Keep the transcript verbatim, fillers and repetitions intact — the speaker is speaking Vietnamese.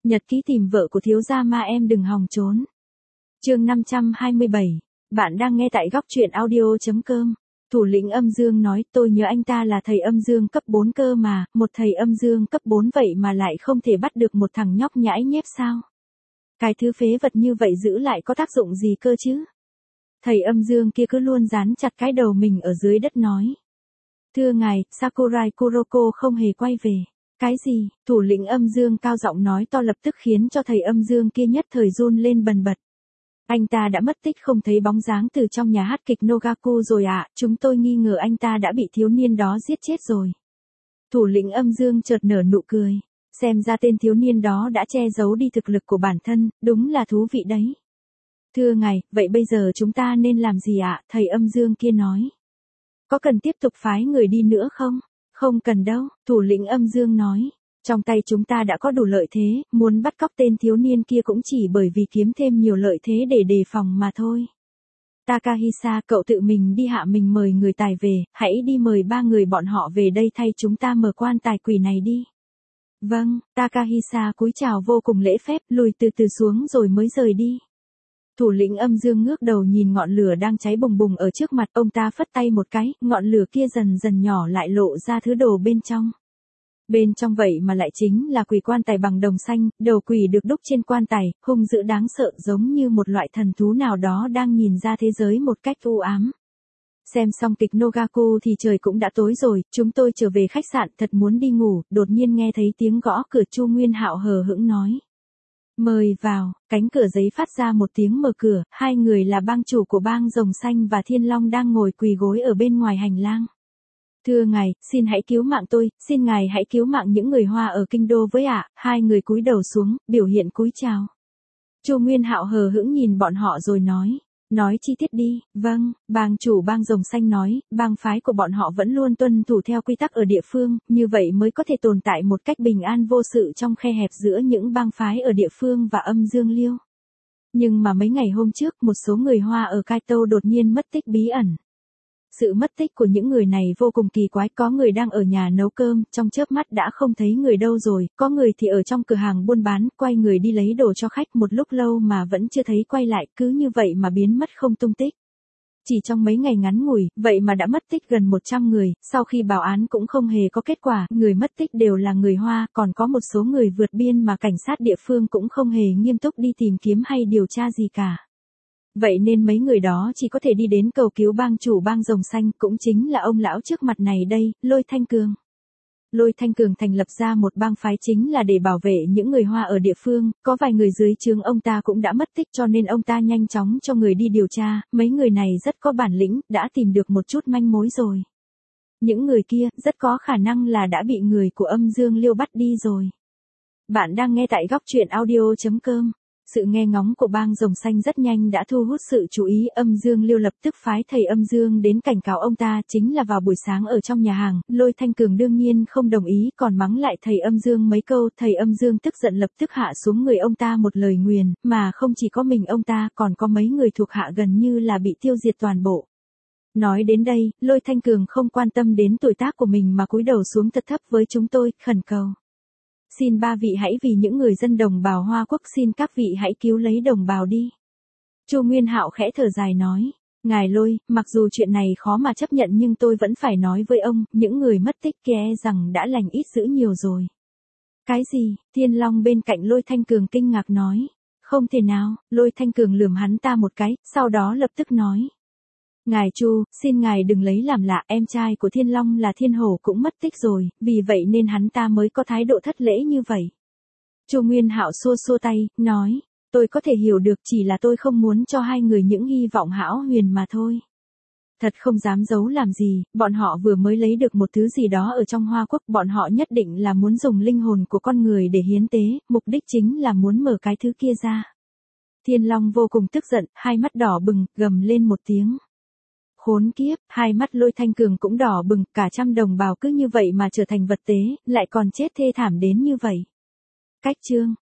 Nhật ký tìm vợ của thiếu gia ma em đừng hòng trốn. Chương năm trăm hai mươi bảy. Bạn đang nghe tại góc truyện audio chấm com. Thủ lĩnh âm dương nói, tôi nhớ anh ta là thầy âm dương cấp bốn cơ mà, một thầy âm dương cấp bốn vậy mà lại không thể bắt được một thằng nhóc nhãi nhép sao? Cái thứ phế vật như vậy giữ lại có tác dụng gì cơ chứ? Thầy âm dương kia cứ luôn dán chặt cái đầu mình ở dưới đất nói. Thưa ngài, Sakurai Kuroko không hề quay về. Cái gì? Thủ lĩnh âm dương cao giọng nói to lập tức khiến cho thầy âm dương kia nhất thời run lên bần bật. Anh ta đã mất tích không thấy bóng dáng từ trong nhà hát kịch Nogaku rồi ạ, à, chúng tôi nghi ngờ anh ta đã bị thiếu niên đó giết chết rồi. Thủ lĩnh âm dương chợt nở nụ cười, xem ra tên thiếu niên đó đã che giấu đi thực lực của bản thân, đúng là thú vị đấy. Thưa ngài, vậy bây giờ chúng ta nên làm gì ạ? À? Thầy âm dương kia nói. Có cần tiếp tục phái người đi nữa không? Không cần đâu, thủ lĩnh âm dương nói. Trong tay chúng ta đã có đủ lợi thế, muốn bắt cóc tên thiếu niên kia cũng chỉ bởi vì kiếm thêm nhiều lợi thế để đề phòng mà thôi. Takahisa, cậu tự mình đi hạ mình mời người tài về, hãy đi mời ba người bọn họ về đây thay chúng ta mở quan tài quỷ này đi. Vâng, Takahisa cúi chào vô cùng lễ phép, lùi từ từ xuống rồi mới rời đi. Thủ lĩnh âm dương ngước đầu nhìn ngọn lửa đang cháy bùng bùng ở trước mặt, ông ta phất tay một cái, ngọn lửa kia dần dần nhỏ lại lộ ra thứ đồ bên trong. Bên trong vậy mà lại chính là quỷ quan tài bằng đồng xanh, đầu quỷ được đúc trên quan tài, hung dữ đáng sợ giống như một loại thần thú nào đó đang nhìn ra thế giới một cách u ám. Xem xong kịch Nogaku thì trời cũng đã tối rồi, chúng tôi trở về khách sạn thật muốn đi ngủ, đột nhiên nghe thấy tiếng gõ cửa. Chu Nguyên Hạo hờ hững nói. Mời vào, cánh cửa giấy phát ra một tiếng mở cửa, hai người là bang chủ của bang Rồng Xanh và Thiên Long đang ngồi quỳ gối ở bên ngoài hành lang. Thưa ngài, xin hãy cứu mạng tôi, xin ngài hãy cứu mạng những người Hoa ở kinh đô với ạ. Hai người cúi đầu xuống, biểu hiện cúi chào. Chu Nguyên Hạo hờ hững nhìn bọn họ rồi nói. Nói chi tiết đi. Vâng, bang chủ bang Rồng Xanh nói, bang phái của bọn họ vẫn luôn tuân thủ theo quy tắc ở địa phương, như vậy mới có thể tồn tại một cách bình an vô sự trong khe hẹp giữa những bang phái ở địa phương và âm dương liêu. Nhưng mà mấy ngày hôm trước một số người Hoa ở Kaito đột nhiên mất tích bí ẩn. Sự mất tích của những người này vô cùng kỳ quái, có người đang ở nhà nấu cơm, trong chớp mắt đã không thấy người đâu rồi, có người thì ở trong cửa hàng buôn bán, quay người đi lấy đồ cho khách một lúc lâu mà vẫn chưa thấy quay lại, cứ như vậy mà biến mất không tung tích. Chỉ trong mấy ngày ngắn ngủi, vậy mà đã mất tích gần một trăm người, sau khi báo án cũng không hề có kết quả, người mất tích đều là người Hoa, còn có một số người vượt biên mà cảnh sát địa phương cũng không hề nghiêm túc đi tìm kiếm hay điều tra gì cả. Vậy nên mấy người đó chỉ có thể đi đến cầu cứu bang chủ bang Rồng Xanh, cũng chính là ông lão trước mặt này đây, Lôi Thanh Cường. Lôi Thanh Cường thành lập ra một bang phái chính là để bảo vệ những người Hoa ở địa phương, có vài người dưới trướng ông ta cũng đã mất tích cho nên ông ta nhanh chóng cho người đi điều tra, mấy người này rất có bản lĩnh, đã tìm được một chút manh mối rồi. Những người kia, rất có khả năng là đã bị người của âm dương liêu bắt đi rồi. Bạn đang nghe tại góc truyện audio chấm com. Sự nghe ngóng của bang Rồng Xanh rất nhanh đã thu hút sự chú ý, âm dương liêu lập tức phái thầy âm dương đến cảnh cáo ông ta, chính là vào buổi sáng ở trong nhà hàng, Lôi Thanh Cường đương nhiên không đồng ý, còn mắng lại thầy âm dương mấy câu, thầy âm dương tức giận lập tức hạ xuống người ông ta một lời nguyền, mà không chỉ có mình ông ta, còn có mấy người thuộc hạ gần như là bị tiêu diệt toàn bộ. Nói đến đây, Lôi Thanh Cường không quan tâm đến tuổi tác của mình mà cúi đầu xuống thật thấp với chúng tôi, khẩn cầu. Xin ba vị hãy vì những người dân đồng bào Hoa Quốc, xin các vị hãy cứu lấy đồng bào đi. Chu Nguyên Hạo khẽ thở dài nói, ngài Lôi, mặc dù chuyện này khó mà chấp nhận nhưng tôi vẫn phải nói với ông, những người mất tích kia rằng đã lành ít dữ nhiều rồi. Cái gì? Thiên Long bên cạnh Lôi Thanh Cường kinh ngạc nói, không thể nào. Lôi Thanh Cường lườm hắn ta một cái, sau đó lập tức nói. Ngài Chu, xin ngài đừng lấy làm lạ, em trai của Thiên Long là Thiên Hổ cũng mất tích rồi, vì vậy nên hắn ta mới có thái độ thất lễ như vậy. Chu Nguyên Hạo xua xua tay, nói, tôi có thể hiểu được, chỉ là tôi không muốn cho hai người những hy vọng hão huyền mà thôi. Thật không dám giấu làm gì, bọn họ vừa mới lấy được một thứ gì đó ở trong Hoa Quốc, bọn họ nhất định là muốn dùng linh hồn của con người để hiến tế, mục đích chính là muốn mở cái thứ kia ra. Thiên Long vô cùng tức giận, hai mắt đỏ bừng, gầm lên một tiếng. Khốn kiếp, hai mắt Lôi Thanh Cường cũng đỏ bừng, cả trăm đồng bào cứ như vậy mà trở thành vật tế, lại còn chết thê thảm đến như vậy. Cách chương.